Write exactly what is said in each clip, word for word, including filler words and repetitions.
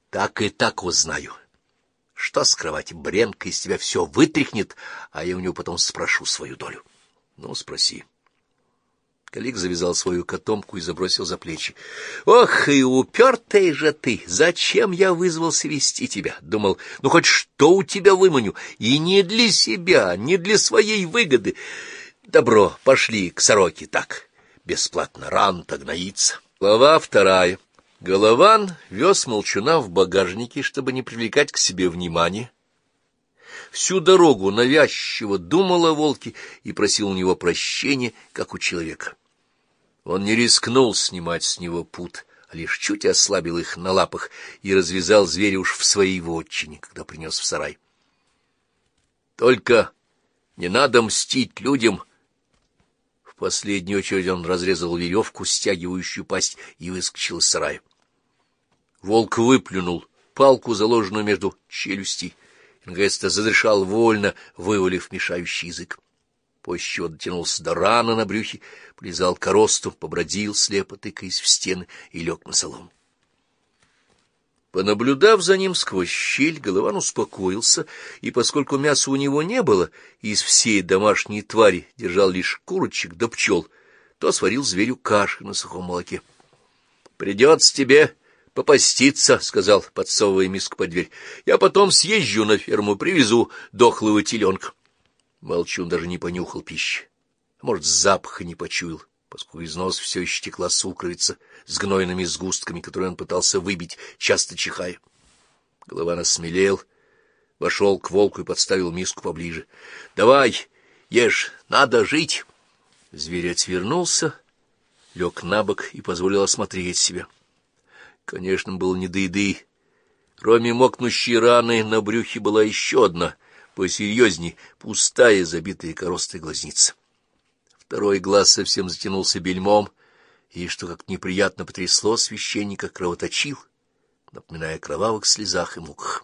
Так и так узнаю. Что скрывать, Бренка из тебя все вытряхнет, а я у него потом спрошу свою долю. Ну, спроси. Калик завязал свою котомку и забросил за плечи. — Ох, и упертый же ты! Зачем я вызвался вести тебя? Думал, ну хоть что у тебя выманю, и не для себя, не для своей выгоды. Добро, пошли к сороке, так, бесплатно, рано-то гноится. Глава вторая. Голован вез молчуна в багажнике, чтобы не привлекать к себе внимания. Всю дорогу навязчиво думал о волке и просил у него прощения, как у человека. Он не рискнул снимать с него пут, а лишь чуть ослабил их на лапах и развязал зверя уж в своей вотчине, когда принес в сарай. Только не надо мстить людям. В последнюю очередь он разрезал веревку, стягивающую пасть, и выскочил из сарая. Волк выплюнул палку, заложенную между челюстей, и наконец-то задышал вольно, вывалив мешающий язык. После чего дотянулся до раны на брюхе, полизал коросту, побродил, слепо тыкаясь в стены, и лег на солому. Понаблюдав за ним сквозь щель, Голован успокоился, и поскольку мяса у него не было, и из всей домашней твари держал лишь курочек да пчел, то сварил зверю каши на сухом молоке. — Придется тебе попаститься, — сказал, подсовывая миску под дверь. — Я потом съезжу на ферму, привезу дохлого теленка. Молчун даже не понюхал пищи, а может, запаха не почуял, поскольку из носа все еще текла сукровица с гнойными сгустками, которые он пытался выбить, часто чихая. Голован осмелел, вошел к волку и подставил миску поближе. — Давай, ешь, надо жить. Зверь отвернулся, лег на бок и позволил осмотреть себя. Конечно, было не до еды. Кроме мокнущей раны на брюхе была еще одна, посерьезней, пустая, забитая коростой глазница. Второй глаз совсем затянулся бельмом, и, что как неприятно потрясло священника, кровоточил, напоминая о кровавых слезах и муках.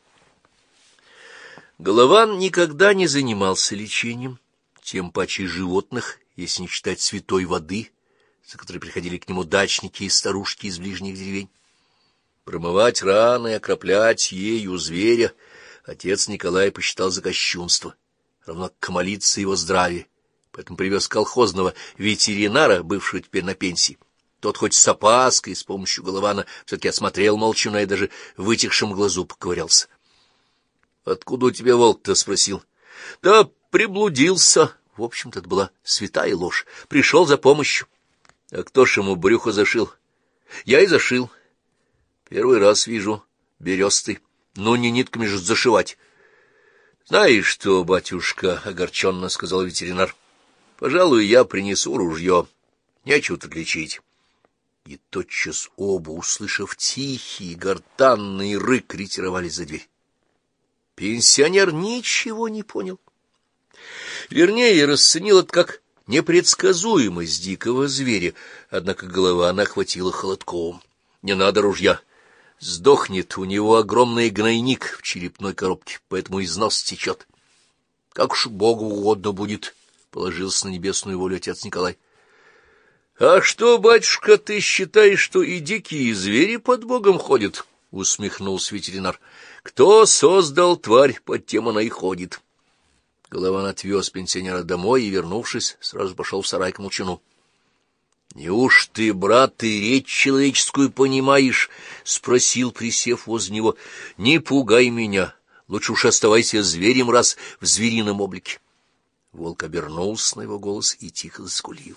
Голован никогда не занимался лечением, тем паче животных, если не считать святой воды, за которой приходили к нему дачники и старушки из ближних деревень. Промывать раны и окроплять ею зверя отец Николай посчитал за кощунство, равно как молиться его здравие, поэтому привез колхозного ветеринара, бывшего теперь на пенсии. Тот хоть с опаской, с помощью Голована, все-таки осмотрел молчуна и даже в вытекшем глазу поковырялся. — Откуда у тебя волк-то? — спросил. — Да приблудился. В общем-то, это была святая ложь. Пришел за помощью. — А кто ж ему брюхо зашил? — Я и зашил. — Первый раз вижу. Берестый. Ну, не нитками же зашивать. — Знаешь что, батюшка, — огорченно сказал ветеринар, — пожалуй, я принесу ружье. Нечего тут лечить. И тотчас оба, услышав тихий, гортанный рык, ретировались за дверь. Пенсионер ничего не понял. Вернее, расценил это как непредсказуемость дикого зверя, однако голова охватила холодком. Не надо ружья. Сдохнет, у него огромный гнойник в черепной коробке, поэтому из носа течет. Как уж Богу угодно будет, — положился на небесную волю отец Николай. — А что, батюшка, ты считаешь, что и дикие звери под Богом ходят? — усмехнулся ветеринар. — Кто создал тварь, под тем она и ходит. Голован отвез пенсионера домой и, вернувшись, сразу пошел в сарай к молчуну. — Неуж ты, брат, ты речь человеческую понимаешь? — спросил, присев возле него. — Не пугай меня, лучше уж оставайся зверем, раз в зверином облике. Волк обернулся на его голос и тихо заскулил.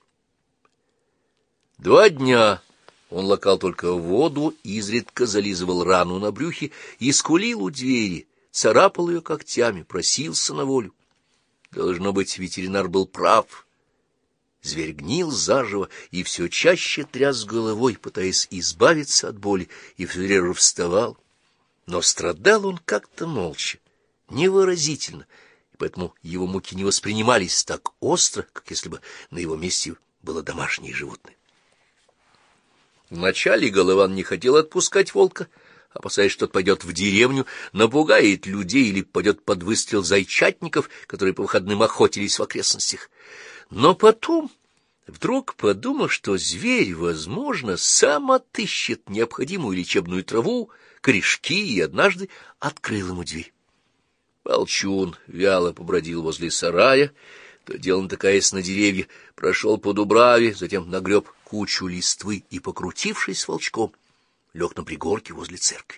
Два дня он лакал только воду, изредка зализывал рану на брюхе и скулил у двери, царапал ее когтями, просился на волю. Должно быть, ветеринар был прав. Зверь гнил заживо и все чаще тряс головой, пытаясь избавиться от боли, и все реже вставал. Но страдал он как-то молча, невыразительно, и поэтому его муки не воспринимались так остро, как если бы на его месте было домашнее животное. Вначале Голован не хотел отпускать волка, опасаясь, что тот пойдет в деревню, напугает людей или пойдет под выстрел зайчатников, которые по выходным охотились в окрестностях. Но потом вдруг подумал, что зверь, возможно, сам отыщет необходимую лечебную траву, корешки, и однажды открыл ему дверь. Молчун вяло побродил возле сарая, то дело натыкаясь на деревья, прошел по дубраве, затем нагреб кучу листвы и, покрутившись волчком, лег на пригорке возле церкви.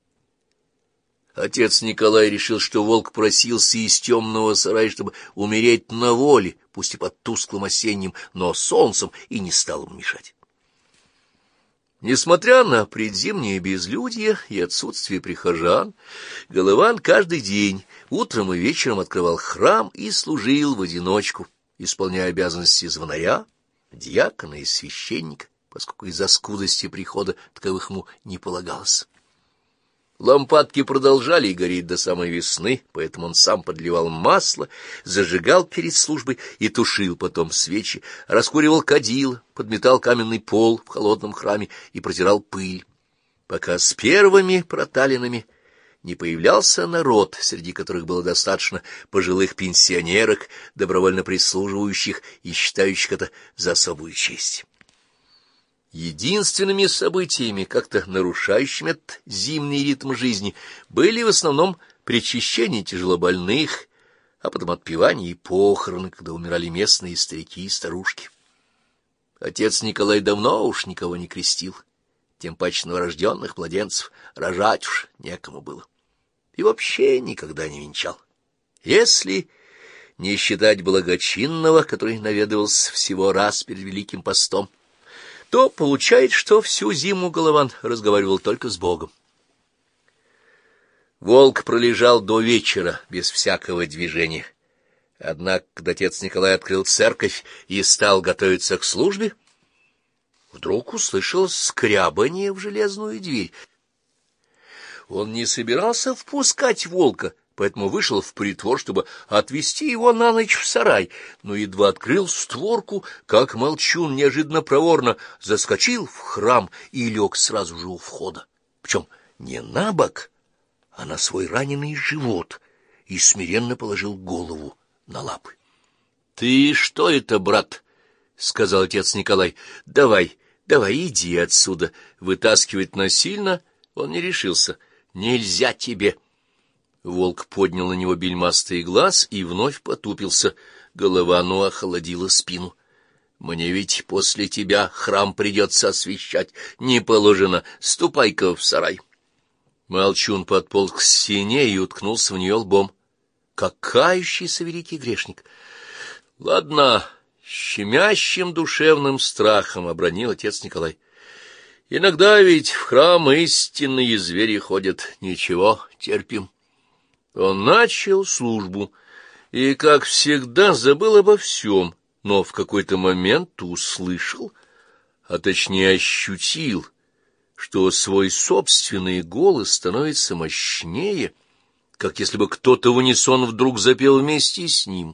Отец Николай решил, что волк просился из темного сарая, чтобы умереть на воле, пусть и под тусклым осенним, но солнцем, и не стал ему мешать. Несмотря на предзимнее безлюдье и отсутствие прихожан, Голован каждый день утром и вечером открывал храм и служил в одиночку, исполняя обязанности звонаря, дьякона и священника, поскольку из-за скудости прихода таковых ему не полагалось. Лампадки продолжали гореть до самой весны, поэтому он сам подливал масло, зажигал перед службой и тушил потом свечи, раскуривал кадила, подметал каменный пол в холодном храме и протирал пыль, пока с первыми проталинами не появлялся народ, среди которых было достаточно пожилых пенсионерок, добровольно прислуживающих и считающих это за особую честь. Единственными событиями, как-то нарушающими этот зимний ритм жизни, были в основном причащение тяжелобольных, а потом отпевание и похороны, когда умирали местные старики и старушки. Отец Николай давно уж никого не крестил, тем паче новорожденных младенцев рожать уж некому было. И вообще никогда не венчал. Если не считать благочинного, который наведывался всего раз перед Великим постом, то получается, что всю зиму Голован разговаривал только с Богом. Волк пролежал до вечера без всякого движения. Однако, когда отец Николай открыл церковь и стал готовиться к службе, вдруг услышал скрябание в железную дверь. Он не собирался впускать волка, поэтому вышел в притвор, чтобы отвезти его на ночь в сарай, но едва открыл створку, как Молчун неожиданно проворно заскочил в храм и лег сразу же у входа, причем не на бок, а на свой раненый живот, и смиренно положил голову на лапы. — Ты что это, брат? — сказал отец Николай. — Давай, давай, иди отсюда. Вытаскивать насильно он не решился. — Нельзя тебе. Волк поднял на него бельмастый глаз и вновь потупился. Головану охладила спину. — Мне ведь после тебя храм придется освящать. Не положено. Ступай-ка в сарай. Молчун подполз к стене и уткнулся в нее лбом, как кающийся великий грешник. — Ладно, щемящим душевным страхом обронил отец Николай. — Иногда ведь в храм истинные звери ходят. Ничего, терпим. Он начал службу и, как всегда, забыл обо всем, но в какой-то момент услышал, а точнее ощутил, что свой собственный голос становится мощнее, как если бы кто-то в унисон вдруг запел вместе с ним.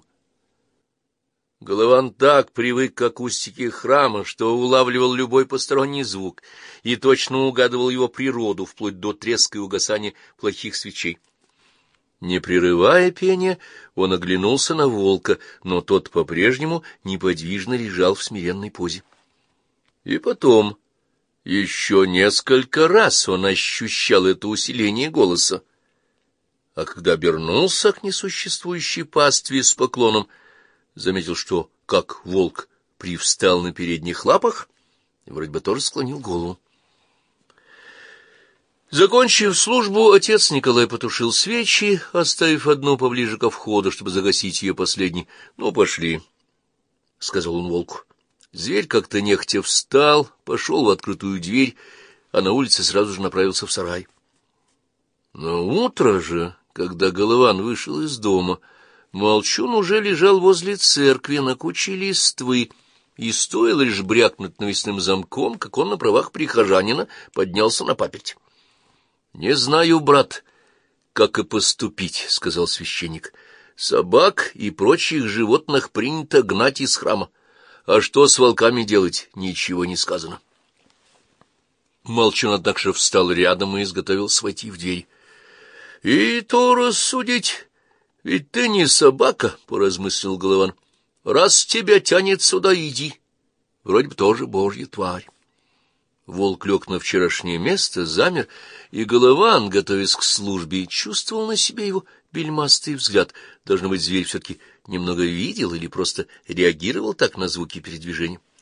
Голован так привык к акустике храма, что улавливал любой посторонний звук и точно угадывал его природу, вплоть до треска и угасания плохих свечей. Не прерывая пения, он оглянулся на волка, но тот по-прежнему неподвижно лежал в смиренной позе. И потом еще несколько раз он ощущал это усиление голоса, а когда обернулся к несуществующей пастве с поклоном, заметил, что, как волк привстал на передних лапах, и вроде бы тоже склонил голову. Закончив службу, отец Николай потушил свечи, оставив одну поближе ко входу, чтобы загасить ее последней. — Ну, пошли, — сказал он волку. Зверь как-то нехотя встал, пошел в открытую дверь, а на улице сразу же направился в сарай. Но утро же, когда Голован вышел из дома, Молчун уже лежал возле церкви на куче листвы, и стоило лишь брякнуть навесным замком, как он на правах прихожанина поднялся на паперть. — Не знаю, брат, как и поступить, — сказал священник. — Собак и прочих животных принято гнать из храма. А что с волками делать, ничего не сказано. Молчун, однако же, встал рядом и изготовился войти в дверь. — И то рассудить, ведь ты не собака, — поразмыслил Голован. — Раз тебя тянет сюда, иди. вроде бы тоже божья тварь. Волк лег на вчерашнее место, замер, и Голован, готовясь к службе, чувствовал на себе его бельмастый взгляд. Должно быть, зверь все-таки немного видел или просто реагировал так на звуки передвижения.